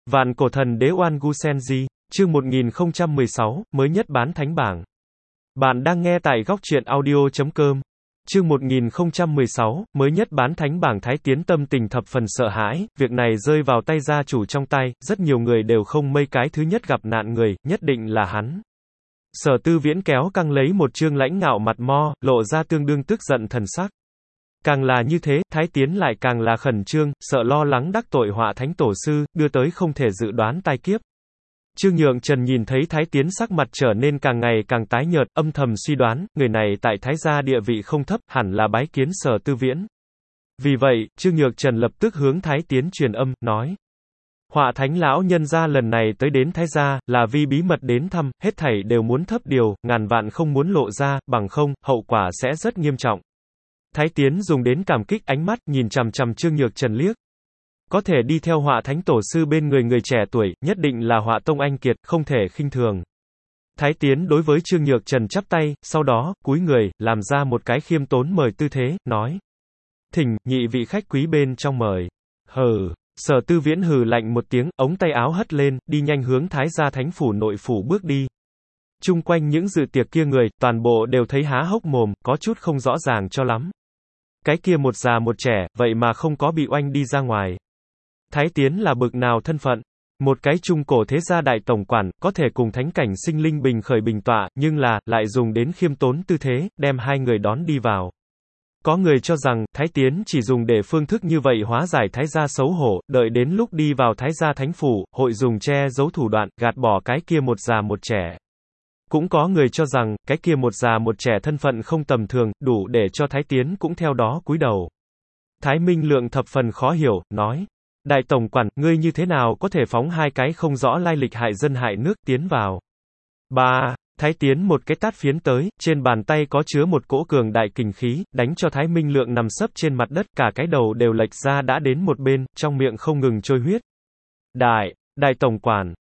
Vạn cổ thần đế Oan Gu Senji, chương 1016, mới nhất bán thánh bảng. Bạn đang nghe tại góc truyện audio.com. Chương 1016, mới nhất bán thánh bảng. Thái Tiến tâm tình thập phần sợ hãi, việc này rơi vào tay gia chủ trong tay, rất nhiều người đều không mây cái thứ nhất gặp nạn người, nhất định là hắn. Sở Tư Viễn kéo căng lấy một trương lãnh ngạo mặt mo, lộ ra tương đương tức giận thần sắc. Càng là như thế, Thái Tiến lại càng là khẩn trương, sợ lo lắng đắc tội Họa Thánh Tổ Sư, đưa tới không thể dự đoán tai kiếp. Trương Nhượng Trần nhìn thấy Thái Tiến sắc mặt trở nên càng ngày càng tái nhợt, âm thầm suy đoán, người này tại Thái gia địa vị không thấp, hẳn là bái kiến Sở Tư Viễn. Vì vậy, Trương Nhượng Trần lập tức hướng Thái Tiến truyền âm, nói: Họa Thánh lão nhân gia lần này tới đến Thái gia, là vì bí mật đến thăm, hết thảy đều muốn thấp điều, ngàn vạn không muốn lộ ra, bằng không, hậu quả sẽ rất nghiêm trọng. Thái Tiến dùng đến cảm kích ánh mắt, nhìn chằm chằm Trương Nhược Trần liếc. Có thể đi theo Họa Thánh Tổ Sư bên người người trẻ tuổi, nhất định là Họa Tông anh kiệt, không thể khinh thường. Thái Tiến đối với Trương Nhược Trần chắp tay, sau đó, cúi người, làm ra một cái khiêm tốn mời tư thế, nói: Thỉnh, nhị vị khách quý bên trong mời. Hừ. Sở Tư Viễn hừ lạnh một tiếng, ống tay áo hất lên, đi nhanh hướng Thái gia Thánh phủ nội phủ bước đi. Chung quanh những dự tiệc kia người, toàn bộ đều thấy há hốc mồm, có chút không rõ ràng cho lắm. Cái kia một già một trẻ, vậy mà không có bị oanh đi ra ngoài. Thái Tiến là bực nào thân phận? Một cái trung cổ thế gia đại tổng quản, có thể cùng thánh cảnh sinh linh bình khởi bình tọa, nhưng là, lại dùng đến khiêm tốn tư thế, đem hai người đón đi vào. Có người cho rằng, Thái Tiến chỉ dùng để phương thức như vậy hóa giải Thái gia xấu hổ, đợi đến lúc đi vào Thái gia Thánh phủ, hội dùng che giấu thủ đoạn, gạt bỏ cái kia một già một trẻ. Cũng có người cho rằng, cái kia một già một trẻ thân phận không tầm thường, đủ để cho Thái Tiến cũng theo đó cúi đầu. Thái Minh Lượng thập phần khó hiểu, nói: Đại tổng quản, ngươi như thế nào có thể phóng hai cái không rõ lai lịch hại dân hại nước tiến vào? Thái Tiến một cái tát phiến tới, trên bàn tay có chứa một cỗ cường đại kình khí, đánh cho Thái Minh Lượng nằm sấp trên mặt đất, cả cái đầu đều lệch ra đã đến một bên, trong miệng không ngừng trôi huyết. Đại tổng quản,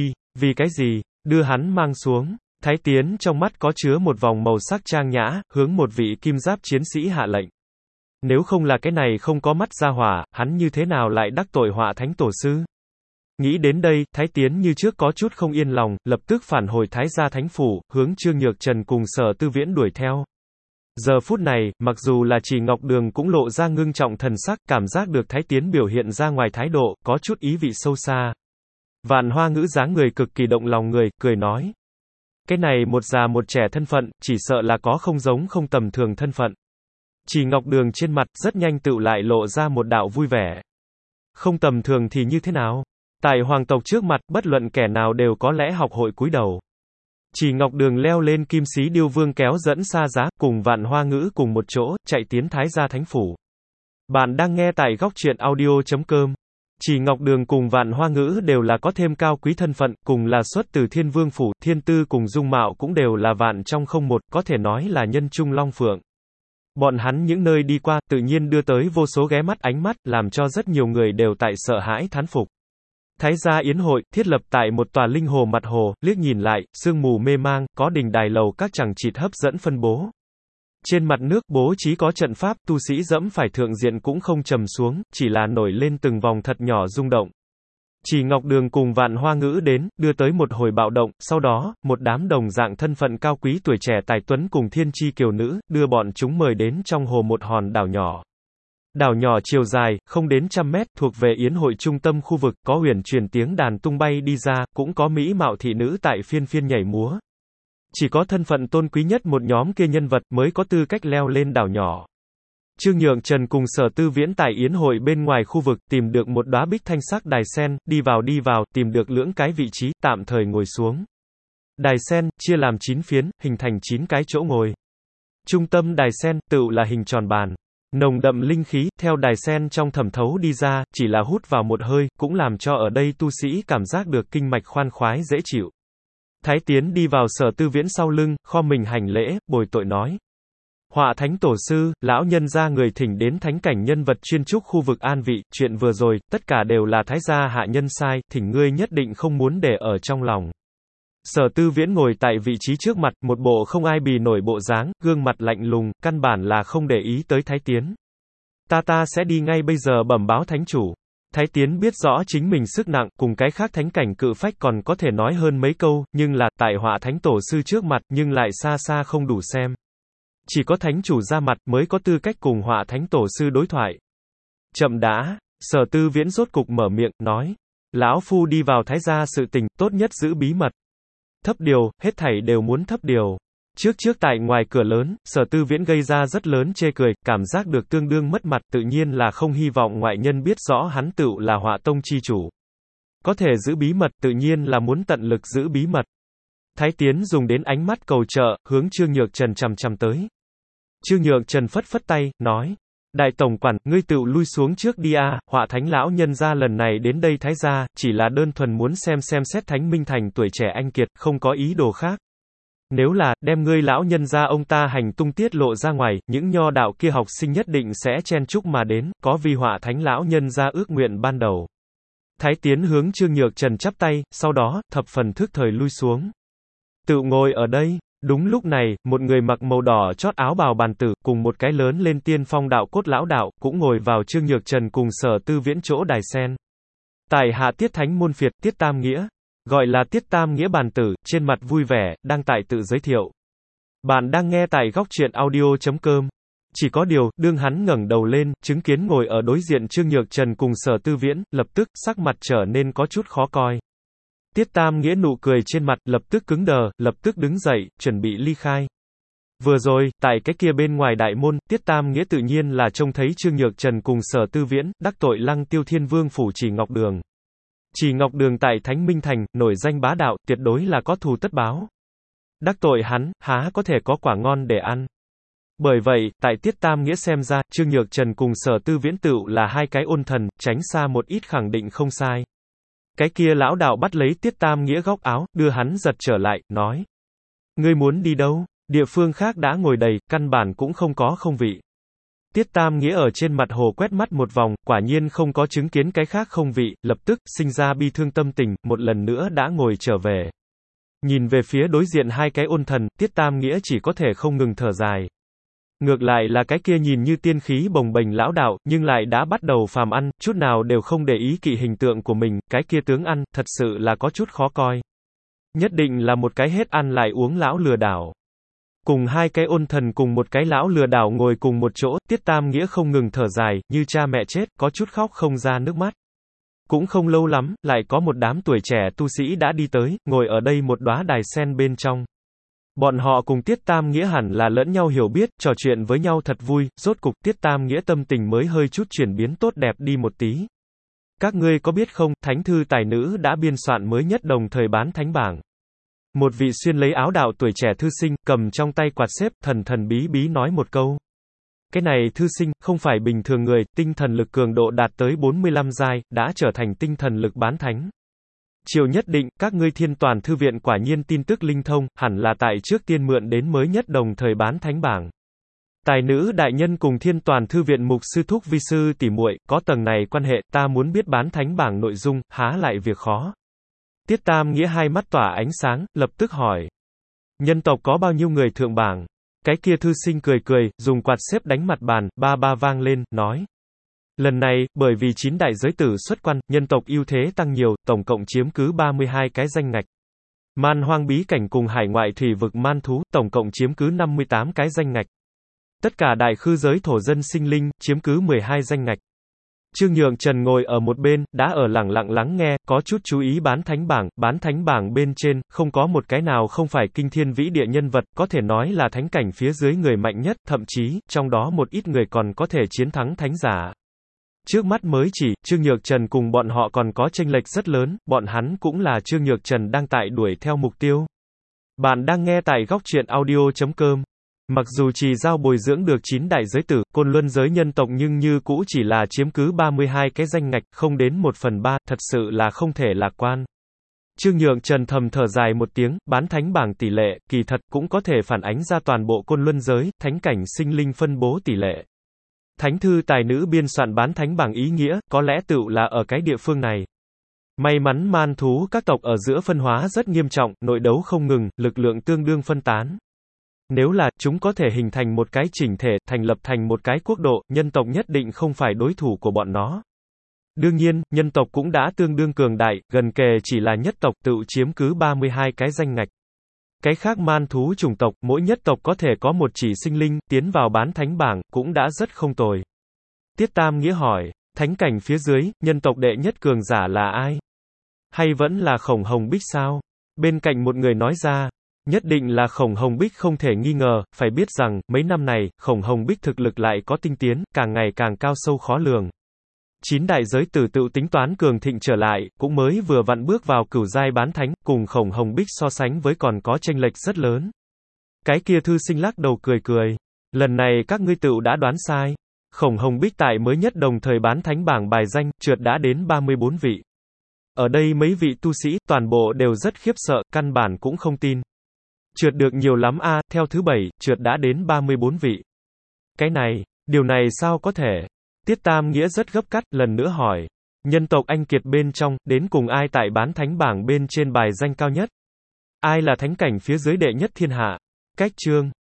vì cái gì? Đưa hắn mang xuống. Thái Tiến trong mắt có chứa một vòng màu sắc trang nhã, hướng một vị kim giáp chiến sĩ hạ lệnh. Nếu không là cái này không có mắt ra hỏa, hắn như thế nào lại đắc tội Họa Thánh Tổ Sư? Nghĩ đến đây, Thái Tiến như trước có chút không yên lòng, lập tức phản hồi Thái gia Thánh phủ, hướng Trương Nhược Trần cùng Sở Tư Viễn đuổi theo. Giờ phút này, mặc dù là Chỉ Ngọc Đường cũng lộ ra ngưng trọng thần sắc, cảm giác được Thái Tiến biểu hiện ra ngoài thái độ, có chút ý vị sâu xa. Vạn Hoa Ngữ dáng người cực kỳ động lòng người, cười nói: Cái này một già một trẻ thân phận, chỉ sợ là có không giống không tầm thường thân phận. Chỉ Ngọc Đường trên mặt, rất nhanh tựu lại lộ ra một đạo vui vẻ. Không tầm thường thì như thế nào? Tại hoàng tộc trước mặt, bất luận kẻ nào đều có lẽ học hội cúi đầu. Chỉ Ngọc Đường leo lên Kim Sĩ Điêu Vương kéo dẫn xa giá, cùng Vạn Hoa Ngữ cùng một chỗ, chạy tiến Thái gia Thánh phủ. Bạn đang nghe tại góc truyện audio.com. Chỉ Ngọc Đường cùng Vạn Hoa Ngữ đều là có thêm cao quý thân phận, cùng là xuất từ Thiên Vương phủ, thiên tư cùng dung mạo cũng đều là vạn trong không một, có thể nói là nhân trung long phượng. Bọn hắn những nơi đi qua, tự nhiên đưa tới vô số ghé mắt ánh mắt, làm cho rất nhiều người đều tại sợ hãi thán phục. Thái gia yến hội, thiết lập tại một tòa linh hồ mặt hồ, liếc nhìn lại, sương mù mê mang, có đình đài lầu các chằng chịt hấp dẫn phân bố. Trên mặt nước bố trí có trận pháp, tu sĩ dẫm phải thượng diện cũng không trầm xuống, chỉ là nổi lên từng vòng thật nhỏ rung động. Chỉ Ngọc Đường cùng Vạn Hoa Ngữ đến, đưa tới một hồi bạo động, sau đó, một đám đồng dạng thân phận cao quý tuổi trẻ tài tuấn cùng thiên chi kiều nữ, đưa bọn chúng mời đến trong hồ một hòn đảo nhỏ. Đảo nhỏ chiều dài, không đến 100 mét, thuộc về yến hội trung tâm khu vực, có huyền truyền tiếng đàn tung bay đi ra, cũng có mỹ mạo thị nữ tại phiên phiên nhảy múa. Chỉ có thân phận tôn quý nhất một nhóm kia nhân vật mới có tư cách leo lên đảo nhỏ. Trương Nhượng Trần cùng Sở Tư Viễn tại yến hội bên ngoài khu vực tìm được một đóa bích thanh sắc đài sen, đi vào, tìm được lưỡng cái vị trí, tạm thời ngồi xuống. Đài sen, chia làm 9 phiến, hình thành 9 cái chỗ ngồi. Trung tâm đài sen, tựu là hình tròn bàn. Nồng đậm linh khí, theo đài sen trong thẩm thấu đi ra, chỉ là hút vào một hơi, cũng làm cho ở đây tu sĩ cảm giác được kinh mạch khoan khoái dễ chịu. Thái Tiến đi vào Sở Tư Viễn sau lưng, khom mình hành lễ, bồi tội nói: Họa Thánh Tổ Sư, lão nhân gia người thỉnh đến thánh cảnh nhân vật chuyên trúc khu vực an vị, chuyện vừa rồi, tất cả đều là Thái gia hạ nhân sai, thỉnh ngươi nhất định không muốn để ở trong lòng. Sở Tư Viễn ngồi tại vị trí trước mặt, một bộ không ai bì nổi bộ dáng, gương mặt lạnh lùng, căn bản là không để ý tới Thái Tiến. Ta sẽ đi ngay bây giờ bẩm báo thánh chủ. Thái Tiến biết rõ chính mình sức nặng, cùng cái khác thánh cảnh cự phách còn có thể nói hơn mấy câu, nhưng là, tại họa thánh tổ sư trước mặt, nhưng lại xa xa không đủ xem. Chỉ có thánh chủ ra mặt, mới có tư cách cùng họa thánh tổ sư đối thoại. Chậm đã, Sở Tư Viễn rốt cục mở miệng, nói. Lão Phu đi vào Thái gia sự tình, tốt nhất giữ bí mật. Thấp điều, hết thảy đều muốn thấp điều. Trước tại ngoài cửa lớn, Sở Tư Viễn gây ra rất lớn chê cười, cảm giác được tương đương mất mặt, tự nhiên là không hy vọng ngoại nhân biết rõ hắn tựu là họa tông chi chủ. Có thể giữ bí mật, tự nhiên là muốn tận lực giữ bí mật. Thái Tiến dùng đến ánh mắt cầu trợ, hướng Trương Nhược Trần chằm chằm tới. Trương Nhược Trần phất phất tay, nói. Đại tổng quản, ngươi tựu lui xuống trước đi a, họa thánh lão nhân gia lần này đến đây Thái gia, chỉ là đơn thuần muốn xem xét Thánh Minh Thành tuổi trẻ anh kiệt, không có ý đồ khác. Nếu là, đem ngươi lão nhân gia ông ta hành tung tiết lộ ra ngoài, những nho đạo kia học sinh nhất định sẽ chen chúc mà đến, có vì họa thánh lão nhân gia ước nguyện ban đầu. Thái Tiến hướng Trương Nhược Trần chắp tay, sau đó, thập phần thức thời lui xuống. Tự ngồi ở đây. Đúng lúc này, một người mặc màu đỏ chót áo bào bàn tử, cùng một cái lớn lên tiên phong đạo cốt lão đạo, cũng ngồi vào Trương Nhược Trần cùng Sở Tư Viễn chỗ đài sen. Tại hạ Tiết Thánh môn phiệt, Tiết Tam Nghĩa. Gọi là Tiết Tam Nghĩa bàn tử, trên mặt vui vẻ, đang tại tự giới thiệu. Bạn đang nghe tại góc truyện audio.com. Chỉ có điều, đương hắn ngẩng đầu lên, chứng kiến ngồi ở đối diện Trương Nhược Trần cùng Sở Tư Viễn, lập tức, sắc mặt trở nên có chút khó coi. Tiết Tam Nghĩa nụ cười trên mặt, lập tức cứng đờ, lập tức đứng dậy, chuẩn bị ly khai. Vừa rồi, tại cái kia bên ngoài đại môn, Tiết Tam Nghĩa tự nhiên là trông thấy Trương Nhược Trần cùng Sở Tư Viễn, đắc tội Lăng Tiêu Thiên Vương phủ Chỉ Ngọc Đường. Chỉ Ngọc Đường tại Thánh Minh Thành, nổi danh bá đạo, tuyệt đối là có thù tất báo. Đắc tội hắn, há có thể có quả ngon để ăn. Bởi vậy, tại Tiết Tam Nghĩa xem ra, Trương Nhược Trần cùng Sở Tư Viễn tựu là hai cái ôn thần, tránh xa một ít khẳng định không sai. Cái kia lão đạo bắt lấy Tiết Tam Nghĩa góc áo, đưa hắn giật trở lại, nói. Ngươi muốn đi đâu? Địa phương khác đã ngồi đầy, căn bản cũng không có không vị. Tiết Tam Nghĩa ở trên mặt hồ quét mắt một vòng, quả nhiên không có chứng kiến cái khác không vị, lập tức, sinh ra bi thương tâm tình, một lần nữa đã ngồi trở về. Nhìn về phía đối diện hai cái ôn thần, Tiết Tam Nghĩa chỉ có thể không ngừng thở dài. Ngược lại là cái kia nhìn như tiên khí bồng bềnh lão đạo, nhưng lại đã bắt đầu phàm ăn, chút nào đều không để ý kỵ hình tượng của mình, cái kia tướng ăn, thật sự là có chút khó coi. Nhất định là một cái hết ăn lại uống lão lừa đảo. Cùng hai cái ôn thần cùng một cái lão lừa đảo ngồi cùng một chỗ, Tiết Tam Nghĩa không ngừng thở dài, như cha mẹ chết, có chút khóc không ra nước mắt. Cũng không lâu lắm, lại có một đám tuổi trẻ tu sĩ đã đi tới, ngồi ở đây một đóa đài sen bên trong. Bọn họ cùng Tiết Tam Nghĩa hẳn là lẫn nhau hiểu biết, trò chuyện với nhau thật vui, rốt cục Tiết Tam Nghĩa tâm tình mới hơi chút chuyển biến tốt đẹp đi một tí. Các ngươi có biết không, thánh thư tài nữ đã biên soạn mới nhất đồng thời bán thánh bảng. Một vị xuyên lấy áo đạo tuổi trẻ thư sinh, cầm trong tay quạt xếp, thần thần bí bí nói một câu. Cái này thư sinh, không phải bình thường người, tinh thần lực cường độ đạt tới 45 giai, đã trở thành tinh thần lực bán thánh. Chiều nhất định, các ngươi Thiên Toàn Thư viện quả nhiên tin tức linh thông, hẳn là tại trước tiên mượn đến mới nhất đồng thời bán thánh bảng. Tài nữ đại nhân cùng Thiên Toàn Thư viện mục sư thúc vi sư tỉ muội, có tầng này quan hệ, ta muốn biết bán thánh bảng nội dung, há lại việc khó. Tiết Tam Nghĩa hai mắt tỏa ánh sáng, lập tức hỏi. Nhân tộc có bao nhiêu người thượng bảng? Cái kia thư sinh cười cười, dùng quạt xếp đánh mặt bàn, ba ba vang lên, nói. Lần này, bởi vì 9 đại giới tử xuất quan, nhân tộc ưu thế tăng nhiều, tổng cộng chiếm cứ 32 cái danh ngạch. Man hoang bí cảnh cùng hải ngoại thủy vực man thú, tổng cộng chiếm cứ 58 cái danh ngạch. Tất cả đại khư giới thổ dân sinh linh, chiếm cứ 12 danh ngạch. Trương Nhược Trần ngồi ở một bên, đã ở lẳng lặng lắng nghe, có chút chú ý bán thánh bảng bên trên, không có một cái nào không phải kinh thiên vĩ địa nhân vật, có thể nói là thánh cảnh phía dưới người mạnh nhất, thậm chí, trong đó một ít người còn có thể chiến thắng thánh giả. Trước mắt mới chỉ, Trương Nhược Trần cùng bọn họ còn có chênh lệch rất lớn, bọn hắn cũng là Trương Nhược Trần đang tại đuổi theo mục tiêu. Bạn đang nghe tại góc truyện audio.com. Mặc dù chỉ giao bồi dưỡng được 9 đại giới tử, Côn Luân giới nhân tộc nhưng như cũ chỉ là chiếm cứ 32 cái danh ngạch, không đến 1/3, thật sự là không thể lạc quan. Trương Nhược Trần thầm thở dài một tiếng, bán thánh bảng tỷ lệ, kỳ thật cũng có thể phản ánh ra toàn bộ Côn Luân giới, thánh cảnh sinh linh phân bố tỷ lệ. Thánh thư tài nữ biên soạn bán thánh bảng ý nghĩa, có lẽ tựu là ở cái địa phương này. May mắn man thú các tộc ở giữa phân hóa rất nghiêm trọng, nội đấu không ngừng, lực lượng tương đương phân tán. Nếu là, chúng có thể hình thành một cái chỉnh thể, thành lập thành một cái quốc độ, nhân tộc nhất định không phải đối thủ của bọn nó. Đương nhiên, nhân tộc cũng đã tương đương cường đại, gần kề chỉ là nhất tộc tự chiếm cứ 32 cái danh ngạch. Cái khác man thú chủng tộc, mỗi nhất tộc có thể có một chỉ sinh linh, tiến vào bán thánh bảng, cũng đã rất không tồi. Tiết Tam Nghĩa hỏi, thánh cảnh phía dưới, nhân tộc đệ nhất cường giả là ai? Hay vẫn là Khổng Hồng Bích sao? Bên cạnh một người nói ra, nhất định là Khổng Hồng Bích không thể nghi ngờ, phải biết rằng, mấy năm này, Khổng Hồng Bích thực lực lại có tinh tiến, càng ngày càng cao sâu khó lường. 9 đại giới tử tự tính toán cường thịnh trở lại, cũng mới vừa vặn bước vào cửu giai bán thánh, cùng Khổng Hồng Bích so sánh với còn có chênh lệch rất lớn. Cái kia thư sinh lắc đầu cười cười. Lần này các ngươi tựu đã đoán sai. Khổng Hồng Bích tại mới nhất đồng thời bán thánh bảng bài danh, trượt đã đến 34 vị. Ở đây mấy vị tu sĩ, toàn bộ đều rất khiếp sợ, căn bản cũng không tin. Trượt được nhiều lắm a, theo thứ 7, trượt đã đến 34 vị. Cái này, điều này sao có thể? Tiết Tam Nghĩa rất gấp cắt, lần nữa hỏi. Nhân tộc anh kiệt bên trong, đến cùng ai tại bán thánh bảng bên trên bài danh cao nhất? Ai là thánh cảnh phía dưới đệ nhất thiên hạ? Cách chương.